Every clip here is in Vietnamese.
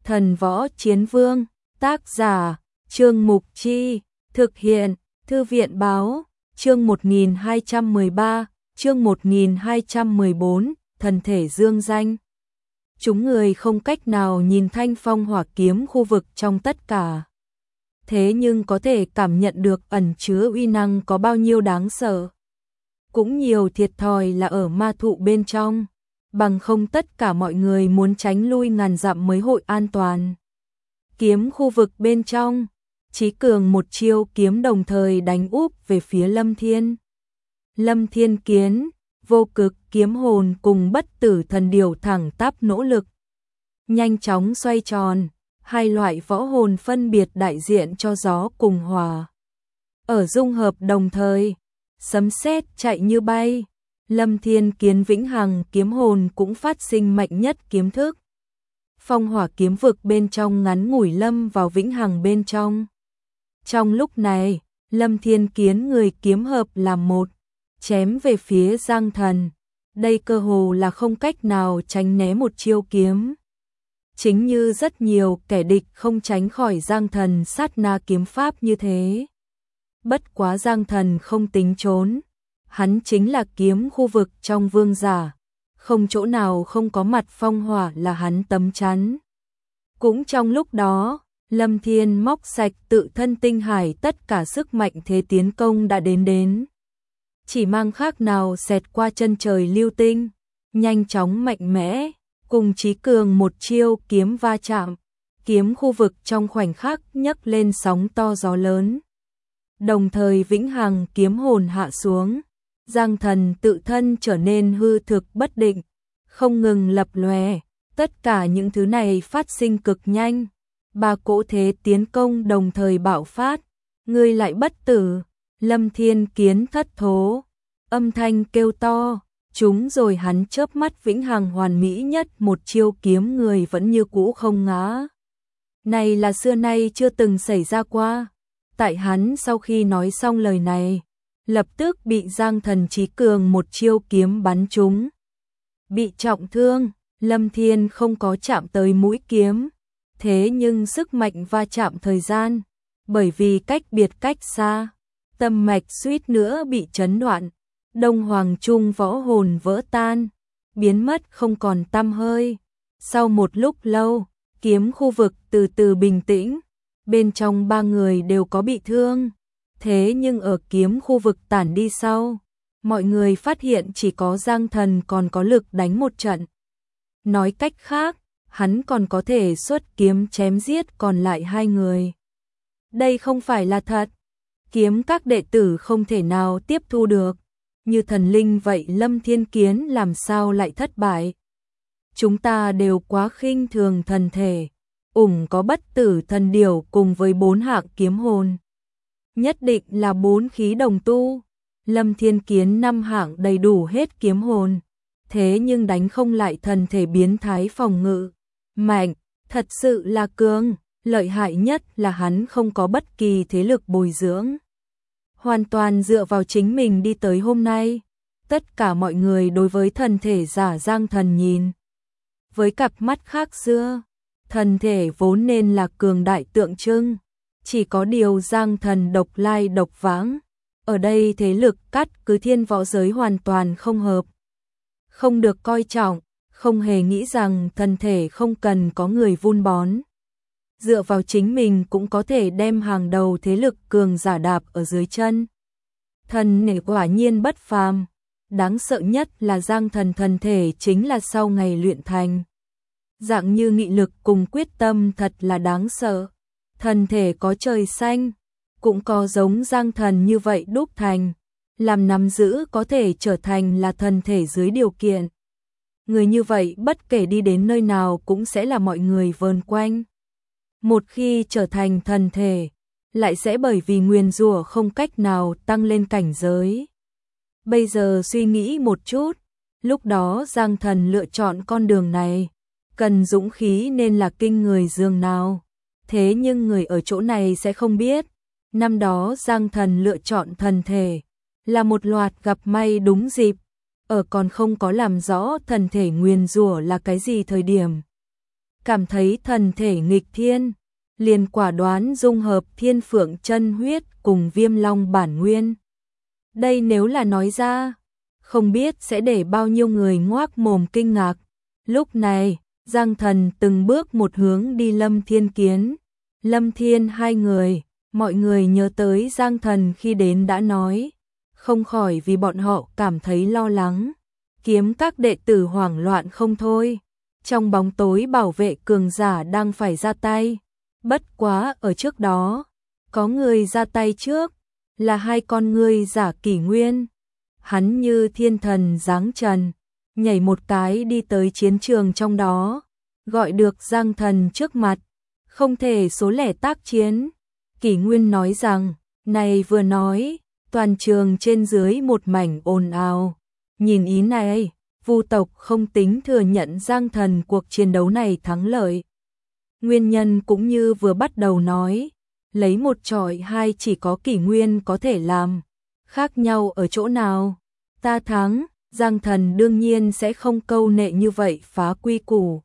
Thần Võ Chiến Vương, tác giả, Trương Mục Chi, thực hiện, Thư viện Báo, chương 1213, chương 1214, thần thể dương danh. Chúng người không cách nào nhìn thanh phong hỏa kiếm khu vực trong tất cả. Thế nhưng có thể cảm nhận được ẩn chứa uy năng có bao nhiêu đáng sợ. Cũng nhiều thiệt thòi là ở ma thụ bên trong, bằng không tất cả mọi người muốn tránh lui ngàn dặm mới hội an toàn. Kiếm khu vực bên trong, Chí Cường một chiêu kiếm đồng thời đánh úp về phía Lâm Thiên. Lâm Thiên Kiến, Vô Cực kiếm hồn cùng Bất Tử thần điểu thẳng tắp nỗ lực. Nhanh chóng xoay tròn, hai loại võ hồn phân biệt đại diện cho gió cùng hỏa. Ở dung hợp đồng thời, sấm sét chạy như bay, Lâm Thiên Kiến vĩnh hằng kiếm hồn cũng phát sinh mạnh nhất kiếm thức. Phong hỏa kiếm vực bên trong ngắn ngủi lâm vào vĩnh hằng bên trong. Trong lúc này, Lâm Thiên Kiến người kiếm hợp làm một, chém về phía Giang Thần. Đây cơ hồ là không cách nào tránh né một chiêu kiếm. Chính như rất nhiều kẻ địch không tránh khỏi Giang Thần sát na kiếm pháp như thế. Bất quá Giang Thần không tính trốn, hắn chính là kiếm khu vực trong vương giả, không chỗ nào không có mặt phong hỏa là hắn tấm chắn. Cũng trong lúc đó, Lâm Thiên móc sạch tự thân tinh hải, tất cả sức mạnh thế tiến công đã đến. Chỉ mang khác nào xẹt qua chân trời lưu tinh, nhanh chóng mạnh mẽ, cùng Chí Cường một chiêu kiếm va chạm, kiếm khu vực trong khoảnh khắc nhấc lên sóng to gió lớn. Đồng thời vĩnh hằng kiếm hồn hạ xuống, Giang Thần tự thân trở nên hư thực bất định, không ngừng lập lòe, tất cả những thứ này phát sinh cực nhanh. Ba cỗ thế tiến công đồng thời bạo phát, ngươi lại bất tử. Lâm Thiên Kiến thất thố, âm thanh kêu to, chúng rồi hắn chớp mắt vĩnh hằng hoàn mỹ nhất một chiêu kiếm người vẫn như cũ không ngã. Này là xưa nay chưa từng xảy ra qua. Tại hắn sau khi nói xong lời này, lập tức bị Giang Thần Chí Cường một chiêu kiếm bắn trúng. Bị trọng thương, Lâm Thiên không có chạm tới mũi kiếm, thế nhưng sức mạnh va chạm thời gian, bởi vì cách biệt cách xa, tâm mạch suýt nữa bị chấn đoạn, Đông Hoàng Trung võ hồn vỡ tan, biến mất không còn tăm hơi. Sau một lúc lâu, kiếm khu vực từ từ bình tĩnh, bên trong ba người đều có bị thương, thế nhưng ở kiếm khu vực tản đi sau, mọi người phát hiện chỉ có Giang Thần còn có lực đánh một trận. Nói cách khác, hắn còn có thể xuất kiếm chém giết còn lại hai người. Đây không phải là thật. Kiếm các đệ tử không thể nào tiếp thu được. Như thần linh vậy Lâm Thiên Kiến làm sao lại thất bại? Chúng ta đều quá khinh thường thần thể. Có Bất Tử thần điểu cùng với 4 hạng kiếm hồn. Nhất định là 4 khí đồng tu. Lâm Thiên Kiến 5 hạng đầy đủ hết kiếm hồn. Thế nhưng đánh không lại thần thể biến thái phòng ngự. Mạnh, thật sự là cường, lợi hại nhất là hắn không có bất kỳ thế lực bồi dưỡng. Hoàn toàn dựa vào chính mình đi tới hôm nay. Tất cả mọi người đối với thần thể giả Giang Thần nhìn với cặp mắt khác xưa. Thần thể vốn nên là cường đại tượng trưng, chỉ có điều Giang Thần độc lai độc vãng. Ở đây thế lực cắt cứ thiên võ giới hoàn toàn không hợp, không được coi trọng, không hề nghĩ rằng thần thể không cần có người vun bón. Dựa vào chính mình cũng có thể đem hàng đầu thế lực cường giả đạp ở dưới chân. Thần thể quả nhiên bất phàm, đáng sợ nhất là Giang Thần thần thể chính là sau ngày luyện thành. Dạng như nghị lực cùng quyết tâm thật là đáng sợ. Thần thể có trời xanh, cũng có giống Giang Thần như vậy đúc thành, làm nắm giữ có thể trở thành là thần thể dưới điều kiện. Người như vậy bất kể đi đến nơi nào cũng sẽ là mọi người vờn quanh. Một khi trở thành thần thể, lại sẽ bởi vì nguyền rủa không cách nào tăng lên cảnh giới. Bây giờ suy nghĩ một chút, lúc đó Giang Thần lựa chọn con đường này, cần dũng khí nên là kinh người dường nào. Thế nhưng người ở chỗ này sẽ không biết, năm đó Giang Thần lựa chọn thần thể, là một loạt gặp may đúng dịp, ở còn không có làm rõ thần thể nguyền rủa là cái gì thời điểm. cảm thấy thần thể nghịch thiên, liền quả đoán dung hợp Thiên Phượng chân huyết cùng Viêm Long bản nguyên. Đây nếu là nói ra, không biết sẽ để bao nhiêu người ngoác mồm kinh ngạc. Lúc này, Giang Thần từng bước một hướng đi Lâm Thiên Kiến. Lâm Thiên hai người, mọi người nhớ tới Giang Thần khi đến đã nói, không khỏi vì bọn họ cảm thấy lo lắng. Kiếm các đệ tử hoảng loạn không thôi. Trong bóng tối bảo vệ cường giả đang phải ra tay. Bất quá ở trước đó, có người ra tay trước, là hai con ngươi giả Kỷ Nguyên. Hắn như thiên thần giáng trần, nhảy một cái đi tới chiến trường trong đó, gọi được Giang Thần trước mặt, không thể số lẻ tác chiến. Kỷ Nguyên nói rằng, này vừa nói, toàn trường trên dưới một mảnh ồn ào. Nhìn ý này, Vu tộc không tính thừa nhận Giang Thần cuộc chiến đấu này thắng lợi. Nguyên nhân cũng như vừa bắt đầu nói, lấy một chọi hai chỉ có Kỷ Nguyên có thể làm. Khác nhau ở chỗ nào? Ta thắng, Giang Thần đương nhiên sẽ không câu nệ như vậy phá quy củ.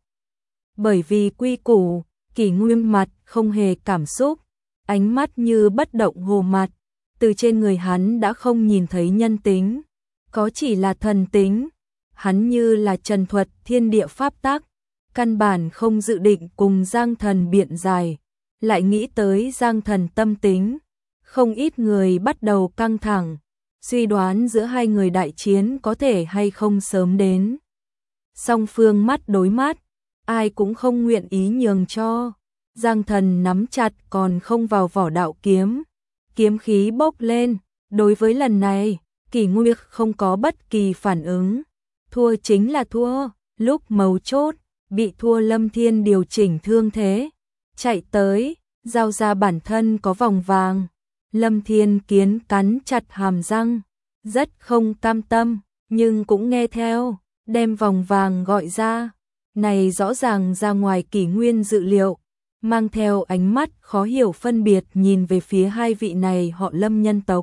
Bởi vì quy củ, Kỷ Nguyên mặt không hề cảm xúc, ánh mắt như bất động hồ mặt, từ trên người hắn đã không nhìn thấy nhân tính, có chỉ là thần tính. Hắn như là trần thuật thiên địa pháp tắc, căn bản không dự định cùng Giang Thần biện giải, lại nghĩ tới Giang Thần tâm tính. Không ít người bắt đầu căng thẳng, suy đoán giữa hai người đại chiến có thể hay không sớm đến. Song phương mắt đối mắt, ai cũng không nguyện ý nhường cho. Giang Thần nắm chặt còn không vào vỏ đạo kiếm, kiếm khí bốc lên. Đối với lần này, Kỷ Nguyên không có bất kỳ phản ứng. Thua chính là thua, lúc mấu chốt, bị thua Lâm Thiên điều chỉnh thương thế. Chạy tới, giao ra bản thân có vòng vàng. Lâm Thiên Kiến cắn chặt hàm răng, rất không cam tâm, nhưng cũng nghe theo, đem vòng vàng gọi ra. Này rõ ràng ra ngoài Kỷ Nguyên dự liệu, mang theo ánh mắt khó hiểu phân biệt nhìn về phía hai vị này họ Lâm nhân tộc.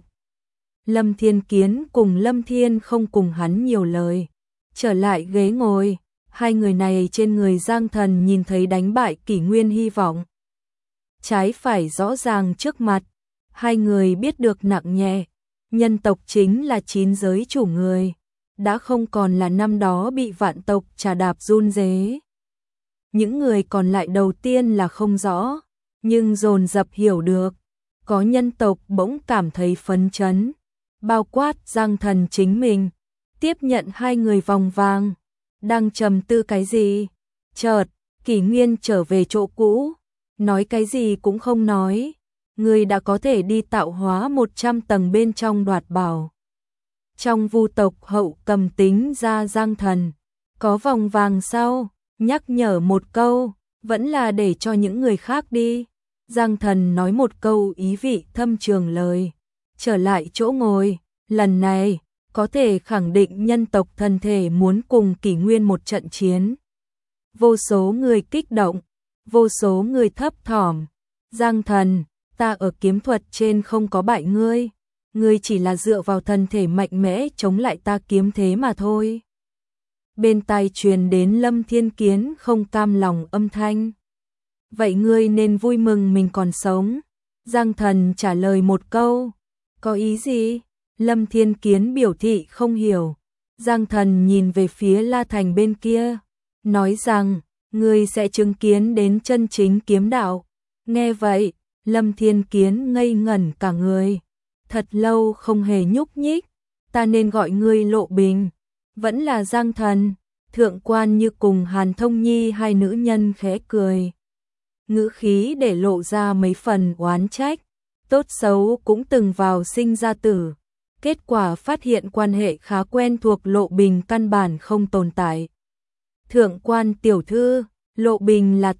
Lâm Thiên Kiến cùng Lâm Thiên không cùng hắn nhiều lời. Trở lại ghế ngồi, hai người này trên người Giang Thần nhìn thấy đánh bại Kỷ Nguyên hy vọng. Trái phải rõ ràng trước mặt, hai người biết được nặng nhẹ, nhân tộc chính là 9 giới chủ người, đã không còn là năm đó bị vạn tộc trà đạp run rế. Những người còn lại đầu tiên là không rõ, nhưng dồn dập hiểu được, có nhân tộc bỗng cảm thấy phấn chấn, bao quát Giang Thần chính mình. Tiếp nhận hai người vòng vàng, đang trầm tư cái gì? Chợt, Kỷ Nguyên trở về chỗ cũ, nói cái gì cũng không nói. Người đã có thể đi tạo hóa 100 tầng bên trong đoạt bảo. Trong Vu tộc hậu cầm tính ra Giang Thần, có vòng vàng sau, nhắc nhở một câu, vẫn là để cho những người khác đi. Giang Thần nói một câu ý vị thâm trường lời, trở lại chỗ ngồi, lần này có thể khẳng định nhân tộc thân thể muốn cùng Kỷ Nguyên một trận chiến. Vô số người kích động, vô số người thấp thỏm. Giang Thần, ta ở kiếm thuật trên không có bại ngươi, ngươi chỉ là dựa vào thân thể mạnh mẽ chống lại ta kiếm thế mà thôi. Bên tai truyền đến Lâm Thiên Kiến không cam lòng âm thanh. Vậy ngươi nên vui mừng mình còn sống. Giang Thần trả lời một câu. Có ý gì? Lâm Thiên Kiến biểu thị không hiểu. Giang Thần nhìn về phía La Thành bên kia, nói rằng, ngươi sẽ chứng kiến đến chân chính kiếm đạo. Nghe vậy, Lâm Thiên Kiến ngây ngẩn cả người. Thật lâu không hề nhúc nhích, ta nên gọi ngươi Lộ Bình, vẫn là Giang Thần. Thượng quan như cùng Hàn Thông Nhi hai nữ nhân khẽ cười. Ngữ khí để lộ ra mấy phần oán trách, tốt xấu cũng từng vào sinh ra tử. Kết quả phát hiện quan hệ khá quen thuộc Lộ Bình căn bản không tồn tại. Thượng quan tiểu thư, Lộ Bình là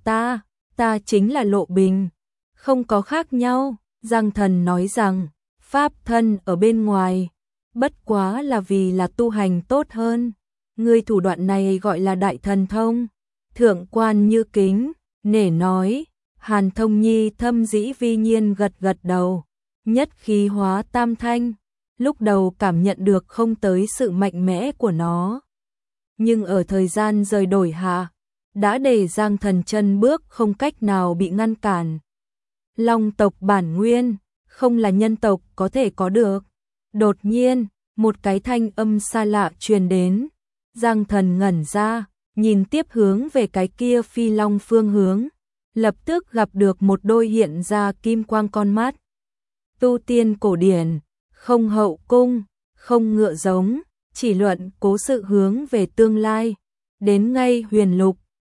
ta chính là Lộ Bình, không có khác nhau. Giang Thần nói rằng, pháp thân ở bên ngoài, bất quá là vì là tu hành tốt hơn. Ngươi thủ đoạn này gọi là đại thần thông. Thượng quan như kính, nể nói. Hàn Thông Nhi thâm dĩ vi nhiên gật gật đầu, nhất khí hóa tam thanh. Lúc đầu cảm nhận được không tới sự mạnh mẽ của nó, nhưng ở thời gian rời đổi hạ, đã để Giang Thần chân bước không cách nào bị ngăn cản. Long tộc bản nguyên, không là nhân tộc có thể có được. Đột nhiên, một cái thanh âm xa lạ truyền đến. Giang Thần ngẩn ra, nhìn tiếp hướng về cái kia phi long phương hướng, lập tức gặp được một đôi hiện ra kim quang con mắt. Tu tiên cổ điển, không hậu cung, không ngựa giống, chỉ luận cố sự hướng về tương lai, đến ngay huyền lục,